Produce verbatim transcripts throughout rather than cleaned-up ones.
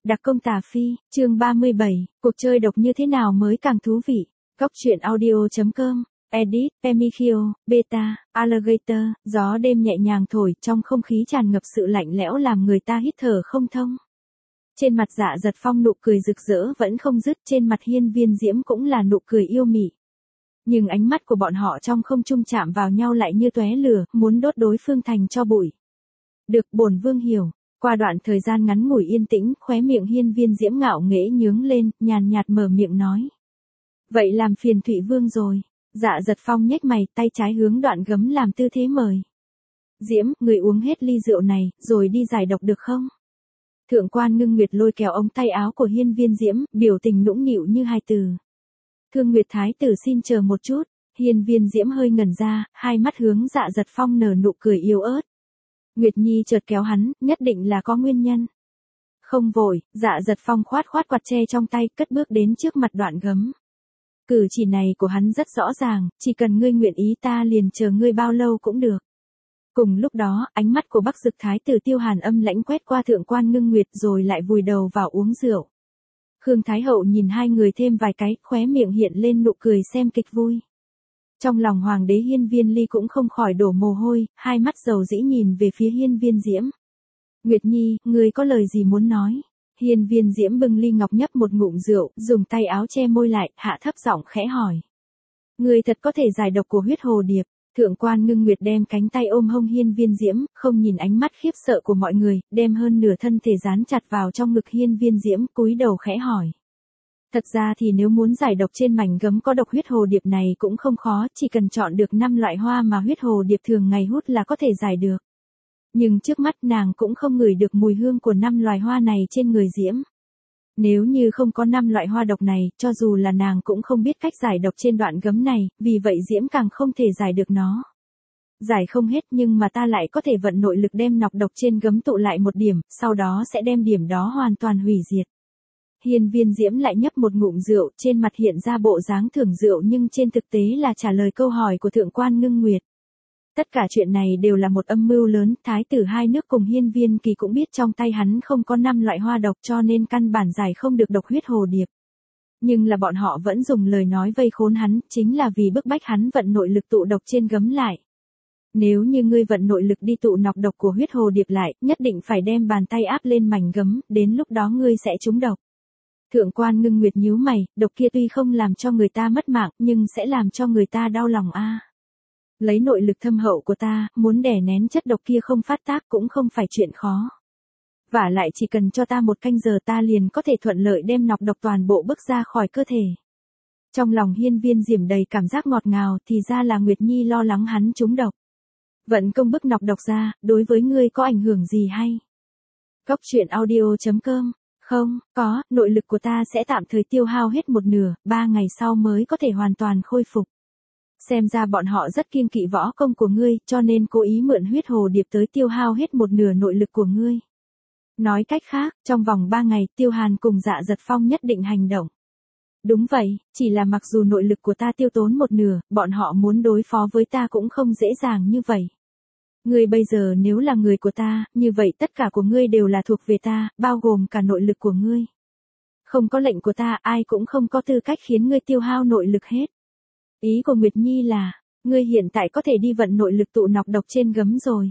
Đặc công tà phi, chương ba mươi bảy, cuộc chơi độc như thế nào mới càng thú vị. Góc truyện audio.com, edit, Pemikio, Beta, Alligator, gió đêm nhẹ nhàng thổi trong không khí tràn ngập sự lạnh lẽo làm người ta hít thở không thông. Trên mặt Dạ Dật Phong nụ cười rực rỡ vẫn không dứt, trên mặt Hiên Viên Diễm cũng là nụ cười yêu mị. Nhưng ánh mắt của bọn họ trong không trung chạm vào nhau lại như tóe lửa, muốn đốt đối phương thành tro bụi. Được, bổn vương hiểu. Qua đoạn thời gian ngắn ngủi yên tĩnh, khóe miệng Hiên Viên Diễm ngạo nghễ nhướng lên, nhàn nhạt mở miệng nói. Vậy làm phiền Thụy Vương rồi. Dạ Dật Phong nhếch mày, tay trái hướng Đoạn Gấm làm tư thế mời. Diễm, người uống hết ly rượu này, rồi đi giải độc được không? Thượng quan Ngưng Nguyệt lôi kéo ống tay áo của Hiên Viên Diễm, biểu tình nũng nịu như hai từ. Thương Nguyệt Thái tử xin chờ một chút. Hiên Viên Diễm hơi ngẩn ra, hai mắt hướng Dạ Dật Phong nở nụ cười yếu ớt. Nguyệt Nhi chợt kéo hắn, nhất định là có nguyên nhân. Không vội, Dạ Dật Phong khoát khoát quạt tre trong tay, cất bước đến trước mặt Đoạn Gấm. Cử chỉ này của hắn rất rõ ràng, chỉ cần ngươi nguyện ý ta liền chờ ngươi bao lâu cũng được. Cùng lúc đó, ánh mắt của Bắc Dực Thái tử Tiêu Hàn âm lãnh quét qua Thượng quan Ngưng Nguyệt rồi lại vùi đầu vào uống rượu. Khương Thái Hậu nhìn hai người thêm vài cái, khóe miệng hiện lên nụ cười xem kịch vui. Trong lòng Hoàng đế Hiên Viên Ly cũng không khỏi đổ mồ hôi, hai mắt dầu dĩ nhìn về phía Hiên Viên Diễm. Nguyệt Nhi, ngươi có lời gì muốn nói? Hiên Viên Diễm bưng ly ngọc nhấp một ngụm rượu, dùng tay áo che môi lại, hạ thấp giọng khẽ hỏi. Ngươi thật có thể giải độc của huyết hồ điệp. Thượng quan Ngưng Nguyệt đem cánh tay ôm hông Hiên Viên Diễm, không nhìn ánh mắt khiếp sợ của mọi người, đem hơn nửa thân thể dán chặt vào trong ngực Hiên Viên Diễm, cúi đầu khẽ hỏi. Thật ra thì nếu muốn giải độc trên mảnh gấm có độc huyết hồ điệp này cũng không khó, chỉ cần chọn được năm loại hoa mà huyết hồ điệp thường ngày hút là có thể giải được. Nhưng trước mắt nàng cũng không ngửi được mùi hương của năm loài hoa này trên người Diễm. Nếu như không có năm loại hoa độc này, cho dù là nàng cũng không biết cách giải độc trên đoạn gấm này, vì vậy Diễm càng không thể giải được nó. Giải không hết nhưng mà ta lại có thể vận nội lực đem nọc độc trên gấm tụ lại một điểm, sau đó sẽ đem điểm đó hoàn toàn hủy diệt. Hiên Viên Diễm lại nhấp một ngụm rượu, trên mặt hiện ra bộ dáng thưởng rượu nhưng trên thực tế là trả lời câu hỏi của Thượng quan Ngưng Nguyệt. Tất cả chuyện này đều là một âm mưu lớn, thái tử hai nước cùng Hiên Viên Kỳ cũng biết trong tay hắn không có năm loại hoa độc cho nên căn bản giải không được độc huyết hồ điệp. Nhưng là bọn họ vẫn dùng lời nói vây khốn hắn, chính là vì bức bách hắn vận nội lực tụ độc trên gấm lại. Nếu như ngươi vận nội lực đi tụ nọc độc của huyết hồ điệp lại, nhất định phải đem bàn tay áp lên mảnh gấm, đến lúc đó ngươi sẽ trúng độc. Thượng quan Ngưng Nguyệt nhíu mày, độc kia tuy không làm cho người ta mất mạng, nhưng sẽ làm cho người ta đau lòng a. À. Lấy nội lực thâm hậu của ta, muốn đè nén chất độc kia không phát tác cũng không phải chuyện khó. Vả lại chỉ cần cho ta một canh giờ ta liền có thể thuận lợi đem nọc độc toàn bộ bước ra khỏi cơ thể. Trong lòng Hiên Viên Diễm đầy cảm giác ngọt ngào, thì ra là Nguyệt Nhi lo lắng hắn trúng độc. Vận công bức nọc độc ra, đối với ngươi có ảnh hưởng gì hay? Góc truyện audio.com. Không, có, nội lực của ta sẽ tạm thời tiêu hao hết một nửa, ba ngày sau mới có thể hoàn toàn khôi phục. Xem ra bọn họ rất kiêng kỵ võ công của ngươi, cho nên cố ý mượn huyết hồ điệp tới tiêu hao hết một nửa nội lực của ngươi. Nói cách khác, trong vòng ba ngày, Tiêu Hàn cùng Dạ Dật Phong nhất định hành động. Đúng vậy, chỉ là mặc dù nội lực của ta tiêu tốn một nửa, bọn họ muốn đối phó với ta cũng không dễ dàng như vậy. Ngươi bây giờ nếu là người của ta, như vậy tất cả của ngươi đều là thuộc về ta, bao gồm cả nội lực của ngươi. Không có lệnh của ta, ai cũng không có tư cách khiến ngươi tiêu hao nội lực hết. Ý của Nguyệt Nhi là, ngươi hiện tại có thể đi vận nội lực tụ nọc độc trên gấm rồi.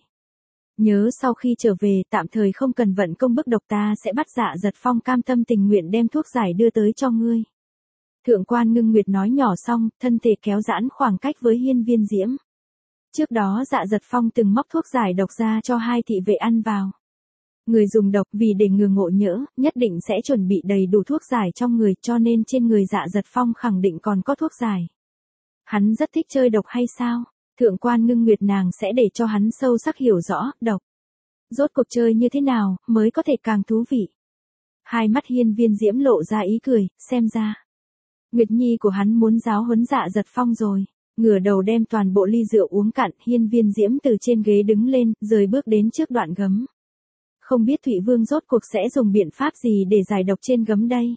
Nhớ sau khi trở về, tạm thời không cần vận công bức độc, ta sẽ bắt Dạ Dật Phong cam tâm tình nguyện đem thuốc giải đưa tới cho ngươi. Thượng quan Ngưng Nguyệt nói nhỏ xong, thân thể kéo giãn khoảng cách với Hiên Viên Diễm. Trước đó Dạ Dật Phong từng móc thuốc giải độc ra cho hai thị vệ ăn vào. Người dùng độc vì để ngừa ngộ nhỡ, nhất định sẽ chuẩn bị đầy đủ thuốc giải trong người, cho nên trên người Dạ Dật Phong khẳng định còn có thuốc giải. Hắn rất thích chơi độc hay sao? Thượng quan Ngưng Nguyệt nàng sẽ để cho hắn sâu sắc hiểu rõ, độc. Rốt cuộc chơi như thế nào, mới có thể càng thú vị. Hai mắt Hiên Viên Diễm lộ ra ý cười, xem ra. Nguyệt Nhi của hắn muốn giáo huấn Dạ Dật Phong rồi. Ngửa đầu đem toàn bộ ly rượu uống cạn, Hiên Viên Diễm từ trên ghế đứng lên, rời bước đến trước đoạn gấm. Không biết Thụy Vương rốt cuộc sẽ dùng biện pháp gì để giải độc trên gấm đây.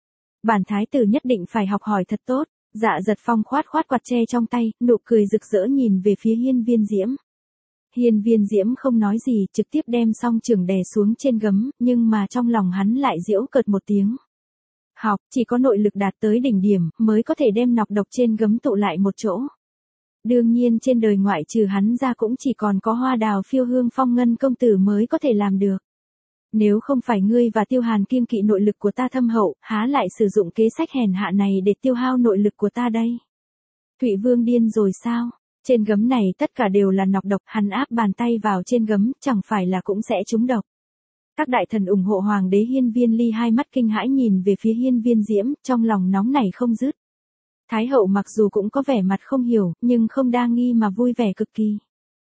Bản thái tử nhất định phải học hỏi thật tốt. Dạ Dật Phong khoát khoát quạt tre trong tay, nụ cười rực rỡ nhìn về phía Hiên Viên Diễm. Hiên Viên Diễm không nói gì, trực tiếp đem song trường đè xuống trên gấm, nhưng mà trong lòng hắn lại giễu cợt một tiếng. Học, chỉ có nội lực đạt tới đỉnh điểm, mới có thể đem nọc độc trên gấm tụ lại một chỗ. Đương nhiên trên đời ngoại trừ hắn ra cũng chỉ còn có Hoa Đào Phiêu Hương Phong Ngân công tử mới có thể làm được. Nếu không phải ngươi và Tiêu Hàn kiêng kỵ nội lực của ta thâm hậu, há lại sử dụng kế sách hèn hạ này để tiêu hao nội lực của ta đây? Thụy Vương điên rồi sao? Trên gấm này tất cả đều là nọc độc, hắn áp bàn tay vào trên gấm, chẳng phải là cũng sẽ trúng độc. Các đại thần ủng hộ hoàng đế Hiên Viên Ly hai mắt kinh hãi nhìn về phía Hiên Viên Diễm, trong lòng nóng nảy không dứt. Thái hậu mặc dù cũng có vẻ mặt không hiểu, nhưng không đa nghi mà vui vẻ cực kỳ.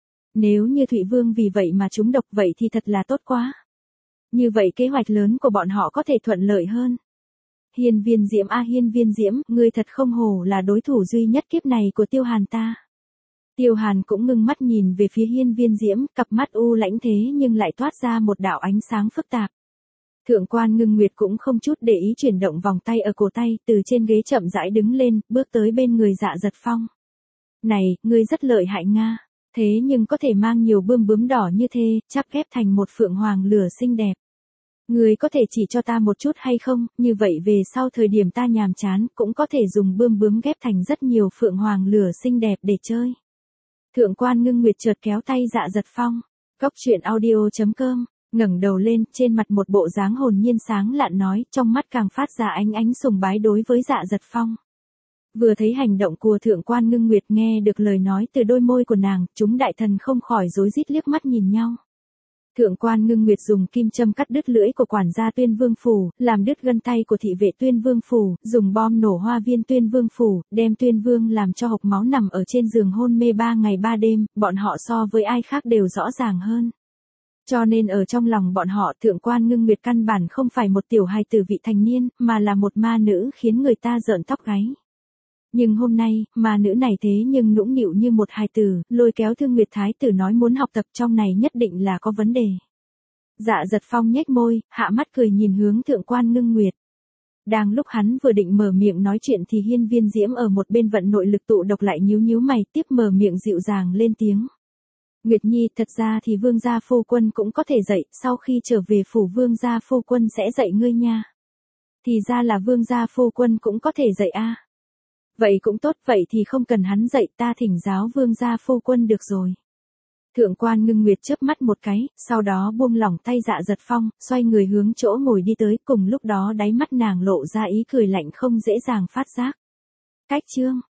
Nếu như Thụy Vương vì vậy mà trúng độc vậy thì thật là tốt quá. Như vậy kế hoạch lớn của bọn họ có thể thuận lợi hơn. Hiên Viên Diễm a Hiên Viên Diễm, ngươi thật không hổ là đối thủ duy nhất kiếp này của Tiêu Hàn ta. Tiêu Hàn cũng ngưng mắt nhìn về phía Hiên Viên Diễm, cặp mắt u lãnh thế nhưng lại toát ra một đạo ánh sáng phức tạp. Thượng quan Ngưng Nguyệt cũng không chút để ý chuyển động vòng tay ở cổ tay, từ trên ghế chậm rãi đứng lên, bước tới bên người Dạ Dật Phong. Này, ngươi rất lợi hại nga, thế nhưng có thể mang nhiều bươm bướm đỏ như thế, chắp ghép thành một phượng hoàng lửa xinh đẹp. Ngươi có thể chỉ cho ta một chút hay không, như vậy về sau thời điểm ta nhàm chán, cũng có thể dùng bươm bướm ghép thành rất nhiều phượng hoàng lửa xinh đẹp để chơi. Thượng quan Ngưng Nguyệt chợt kéo tay Dạ Dật Phong. Góc truyện audio chấm com, ngẩng đầu lên, trên mặt một bộ dáng hồn nhiên sáng lạn nói, trong mắt càng phát ra ánh ánh sùng bái đối với Dạ Dật Phong. Vừa thấy hành động của Thượng quan Ngưng Nguyệt, nghe được lời nói từ đôi môi của nàng, chúng đại thần không khỏi rối rít liếc mắt nhìn nhau. Thượng quan Ngưng Nguyệt dùng kim châm cắt đứt lưỡi của quản gia Tuyên Vương phủ, làm đứt gân tay của thị vệ Tuyên Vương phủ, dùng bom nổ hoa viên Tuyên Vương phủ, đem Tuyên Vương làm cho hộc máu nằm ở trên giường hôn mê ba ngày ba đêm, bọn họ so với ai khác đều rõ ràng hơn. Cho nên ở trong lòng bọn họ, Thượng quan Ngưng Nguyệt căn bản không phải một tiểu hài tử vị thành niên, mà là một ma nữ khiến người ta rợn tóc gáy. Nhưng hôm nay, ma nữ này thế nhưng nũng nịu như một hài tử, lôi kéo Thương Nguyệt Thái tử nói muốn học tập, trong này nhất định là có vấn đề. Dạ Dật Phong nhếch môi, hạ mắt cười nhìn hướng Thượng quan Ngưng Nguyệt. Đang lúc hắn vừa định mở miệng nói chuyện thì Hiên Viên Diễm ở một bên vận nội lực tụ độc lại nhíu nhíu mày, tiếp mở miệng dịu dàng lên tiếng. Nguyệt Nhi, thật ra thì vương gia phu quân cũng có thể dạy, sau khi trở về phủ vương gia phu quân sẽ dạy ngươi nha. Thì ra là vương gia phu quân cũng có thể dạy a. À. Vậy cũng tốt, vậy thì không cần hắn dạy, ta thỉnh giáo vương gia phu quân được rồi. Thượng quan Ngưng Nguyệt chớp mắt một cái, sau đó buông lỏng tay Dạ Dật Phong, xoay người hướng chỗ ngồi đi tới, cùng lúc đó đáy mắt nàng lộ ra ý cười lạnh không dễ dàng phát giác. Cách chương